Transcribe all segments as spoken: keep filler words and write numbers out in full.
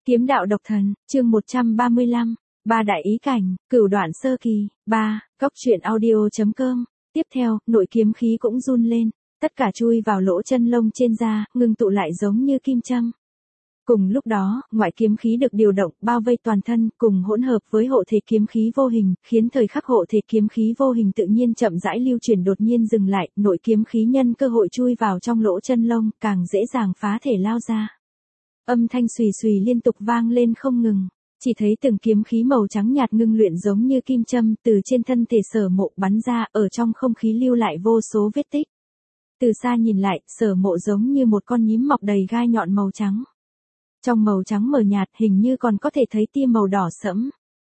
Kiếm đạo độc thần, chương một trăm ba mươi lăm, ba đại ý cảnh, cửu đoạn sơ kỳ, ba, góc truyện audio.com. Tiếp theo, nội kiếm khí cũng run lên, tất cả chui vào lỗ chân lông trên da, ngưng tụ lại giống như kim châm. Cùng lúc đó, ngoại kiếm khí được điều động, bao vây toàn thân, cùng hỗn hợp với hộ thể kiếm khí vô hình, khiến thời khắc hộ thể kiếm khí vô hình tự nhiên chậm rãi lưu chuyển đột nhiên dừng lại, nội kiếm khí nhân cơ hội chui vào trong lỗ chân lông, càng dễ dàng phá thể lao ra. Âm thanh xùy xùy liên tục vang lên không ngừng, chỉ thấy từng kiếm khí màu trắng nhạt ngưng luyện giống như kim châm từ trên thân thể Sở Mộ bắn ra, ở trong không khí lưu lại vô số vết tích. Từ xa nhìn lại, Sở Mộ giống như một con nhím mọc đầy gai nhọn màu trắng. Trong màu trắng mờ nhạt hình như còn có thể thấy tia màu đỏ sẫm.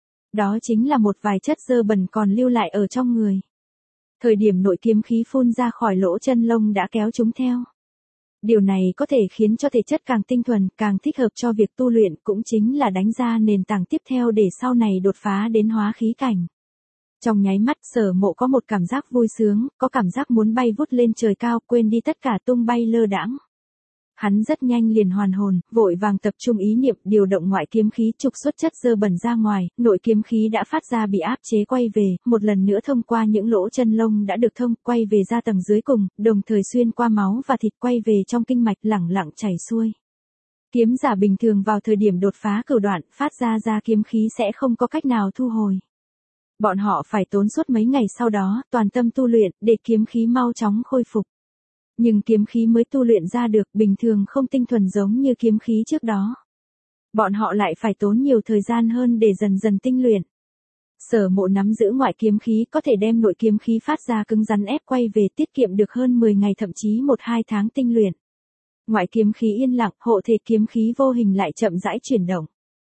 Đó chính là một vài chất dơ bẩn còn lưu lại ở trong người. Thời điểm nội kiếm khí phun ra khỏi lỗ chân lông đã kéo chúng theo. Điều này có thể khiến cho thể chất càng tinh thuần, càng thích hợp cho việc tu luyện, cũng chính là đánh ra nền tảng tiếp theo để sau này đột phá đến hóa khí cảnh. Trong nháy mắt, Sở Mộ có một cảm giác vui sướng, có cảm giác muốn bay vút lên trời cao, quên đi tất cả tung bay lơ đãng. Hắn rất nhanh liền hoàn hồn, vội vàng tập trung ý niệm điều động ngoại kiếm khí trục xuất chất dơ bẩn ra ngoài, nội kiếm khí đã phát ra bị áp chế quay về, một lần nữa thông qua những lỗ chân lông đã được thông, quay về ra tầng dưới cùng, đồng thời xuyên qua máu và thịt quay về trong kinh mạch lẳng lặng chảy xuôi. Kiếm giả bình thường vào thời điểm đột phá cửu đoạn, phát ra ra kiếm khí sẽ không có cách nào thu hồi. Bọn họ phải tốn suốt mấy ngày sau đó, toàn tâm tu luyện, để kiếm khí mau chóng khôi phục. Nhưng kiếm khí mới tu luyện ra được bình thường không tinh thuần giống như kiếm khí trước đó. Bọn họ lại phải tốn nhiều thời gian hơn để dần dần tinh luyện. Sở Mộ nắm giữ ngoại kiếm khí có thể đem nội kiếm khí phát ra cứng rắn ép quay về, tiết kiệm được hơn mười ngày thậm chí một hai tháng tinh luyện. Ngoại kiếm khí yên lặng, hộ thể kiếm khí vô hình lại chậm rãi chuyển động.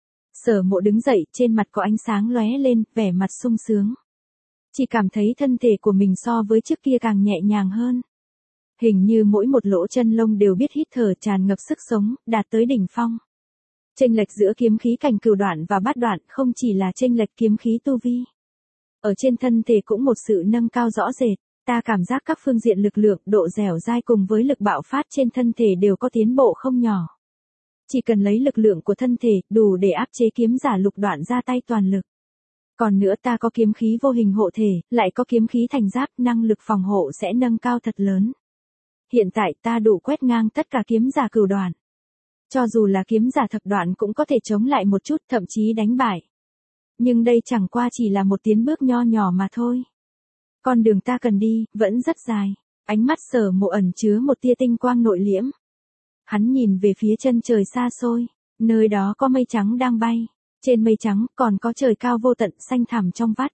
Sở Mộ đứng dậy, trên mặt có ánh sáng lóe lên, vẻ mặt sung sướng. Chỉ cảm thấy thân thể của mình so với trước kia càng nhẹ nhàng hơn. Hình như mỗi một lỗ chân lông đều biết hít thở, tràn ngập sức sống, đạt tới đỉnh phong. Chênh lệch giữa kiếm khí cảnh cửu đoạn và bát đoạn không chỉ là chênh lệch kiếm khí tu vi. Ở trên thân thể cũng một sự nâng cao rõ rệt, ta cảm giác các phương diện lực lượng, độ dẻo dai cùng với lực bạo phát trên thân thể đều có tiến bộ không nhỏ. Chỉ cần lấy lực lượng của thân thể, đủ để áp chế kiếm giả lục đoạn ra tay toàn lực. Còn nữa ta có kiếm khí vô hình hộ thể, lại có kiếm khí thành giáp, năng lực phòng hộ sẽ nâng cao thật lớn. Hiện tại ta đủ quét ngang tất cả kiếm giả cửu đoạn. Cho dù là kiếm giả thập đoạn cũng có thể chống lại một chút, thậm chí đánh bại. Nhưng đây chẳng qua chỉ là một tiến bước nho nhỏ mà thôi. Con đường ta cần đi, vẫn rất dài. Ánh mắt Sở Mộ ẩn chứa một tia tinh quang nội liễm. Hắn nhìn về phía chân trời xa xôi, nơi đó có mây trắng đang bay. Trên mây trắng còn có trời cao vô tận xanh thẳm trong vắt.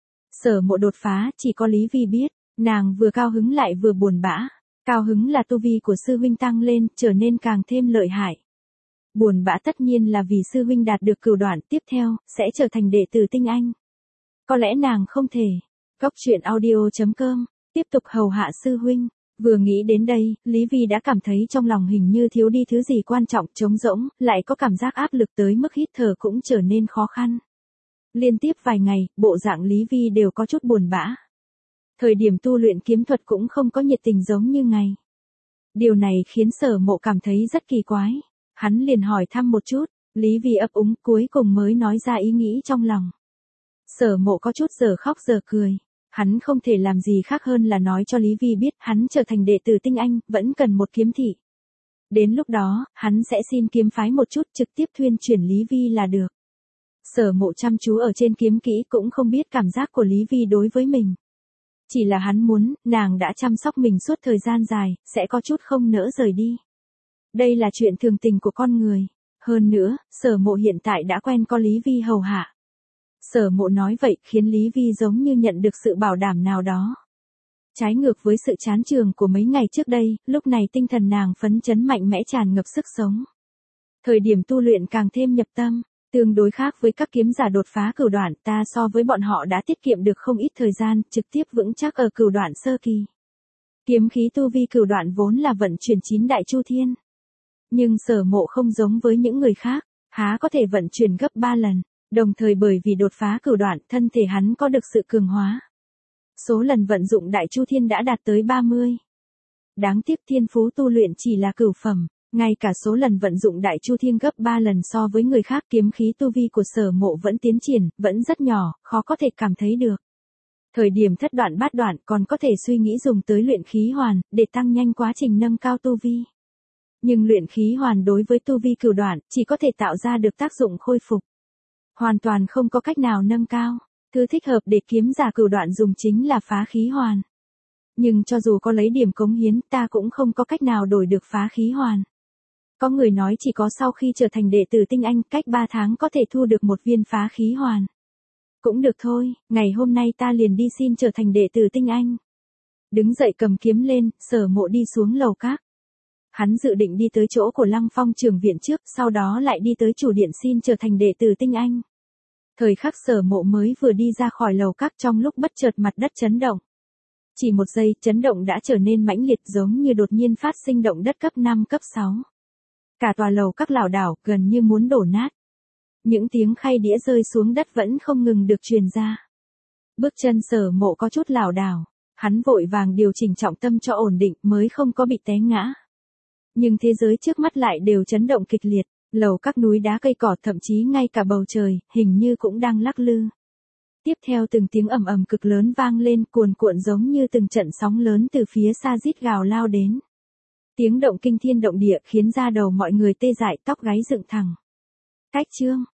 Sở Mộ đột phá, chỉ có Lý Vi biết, nàng vừa cao hứng lại vừa buồn bã. Cao hứng là tu vi của sư huynh tăng lên, trở nên càng thêm lợi hại. Buồn bã tất nhiên là vì sư huynh đạt được cửu đoạn tiếp theo, sẽ trở thành đệ tử tinh anh. Có lẽ nàng không thể. Góc truyện audio.com, tiếp tục hầu hạ sư huynh. Vừa nghĩ đến đây, Lý Vi đã cảm thấy trong lòng hình như thiếu đi thứ gì quan trọng, trống rỗng, lại có cảm giác áp lực tới mức hít thở cũng trở nên khó khăn. Liên tiếp vài ngày, bộ dạng Lý Vi đều có chút buồn bã. Thời điểm tu luyện kiếm thuật cũng không có nhiệt tình giống như ngày. Điều này khiến Sở Mộ cảm thấy rất kỳ quái. Hắn liền hỏi thăm một chút, Lý Vi ấp úng cuối cùng mới nói ra ý nghĩ trong lòng. Sở Mộ có chút giờ khóc giờ cười. Hắn không thể làm gì khác hơn là nói cho Lý Vi biết hắn trở thành đệ tử tinh anh, vẫn cần một kiếm thị. Đến lúc đó, hắn sẽ xin kiếm phái một chút trực tiếp thuyên chuyển Lý Vi là được. Sở Mộ chăm chú ở trên kiếm kỹ cũng không biết cảm giác của Lý Vi đối với mình. Chỉ là hắn muốn, nàng đã chăm sóc mình suốt thời gian dài, sẽ có chút không nỡ rời đi. Đây là chuyện thường tình của con người. Hơn nữa, Sở Mộ hiện tại đã quen có Lý Vi hầu hạ. Sở Mộ nói vậy khiến Lý Vi giống như nhận được sự bảo đảm nào đó. Trái ngược với sự chán chường của mấy ngày trước đây, lúc này tinh thần nàng phấn chấn mạnh mẽ tràn ngập sức sống. Thời điểm tu luyện càng thêm nhập tâm. Tương đối khác với các kiếm giả đột phá cửu đoạn, ta so với bọn họ đã tiết kiệm được không ít thời gian, trực tiếp vững chắc ở cửu đoạn sơ kỳ. Kiếm khí tu vi cửu đoạn vốn là vận chuyển chín đại chu thiên. Nhưng Sở Mộ không giống với những người khác, há có thể vận chuyển gấp ba lần, đồng thời bởi vì đột phá cửu đoạn, thân thể hắn có được sự cường hóa. Số lần vận dụng đại chu thiên đã đạt tới ba mươi. Đáng tiếc thiên phú tu luyện chỉ là cửu phẩm, Ngay cả số lần vận dụng đại chu thiên gấp ba lần so với người khác, kiếm khí tu vi của Sở Mộ vẫn tiến triển, vẫn rất nhỏ, khó có thể cảm thấy được. Thời điểm thất đoạn bát đoạn còn có thể suy nghĩ dùng tới luyện khí hoàn, để tăng nhanh quá trình nâng cao tu vi. Nhưng luyện khí hoàn đối với tu vi cửu đoạn, chỉ có thể tạo ra được tác dụng khôi phục. Hoàn toàn không có cách nào nâng cao. Thứ thích hợp để kiếm giả cửu đoạn dùng chính là phá khí hoàn. Nhưng cho dù có lấy điểm cống hiến, ta cũng không có cách nào đổi được phá khí hoàn. Có người nói chỉ có sau khi trở thành đệ tử tinh anh, cách ba tháng có thể thu được một viên phá khí hoàn. Cũng được thôi, ngày hôm nay ta liền đi xin trở thành đệ tử tinh anh. Đứng dậy cầm kiếm lên, Sở Mộ đi xuống lầu các. Hắn dự định đi tới chỗ của Lăng Phong trưởng viện trước, sau đó lại đi tới chủ điện xin trở thành đệ tử tinh anh. Thời khắc Sở Mộ mới vừa đi ra khỏi lầu các, trong lúc bất chợt mặt đất chấn động. Chỉ một giây, chấn động đã trở nên mãnh liệt, giống như đột nhiên phát sinh động đất cấp năm cấp sáu. Cả tòa lầu các lảo đảo, gần như muốn đổ nát. Những tiếng khay đĩa rơi xuống đất vẫn không ngừng được truyền ra. Bước chân Sở Mộ có chút lảo đảo, hắn vội vàng điều chỉnh trọng tâm cho ổn định mới không có bị té ngã. Nhưng thế giới trước mắt lại đều chấn động kịch liệt, lầu các núi đá cây cỏ, thậm chí ngay cả bầu trời, hình như cũng đang lắc lư. Tiếp theo từng tiếng ầm ầm cực lớn vang lên, cuồn cuộn giống như từng trận sóng lớn từ phía xa rít gào lao đến. Tiếng động kinh thiên động địa khiến da đầu mọi người tê dại, tóc gáy dựng thẳng. Cách chương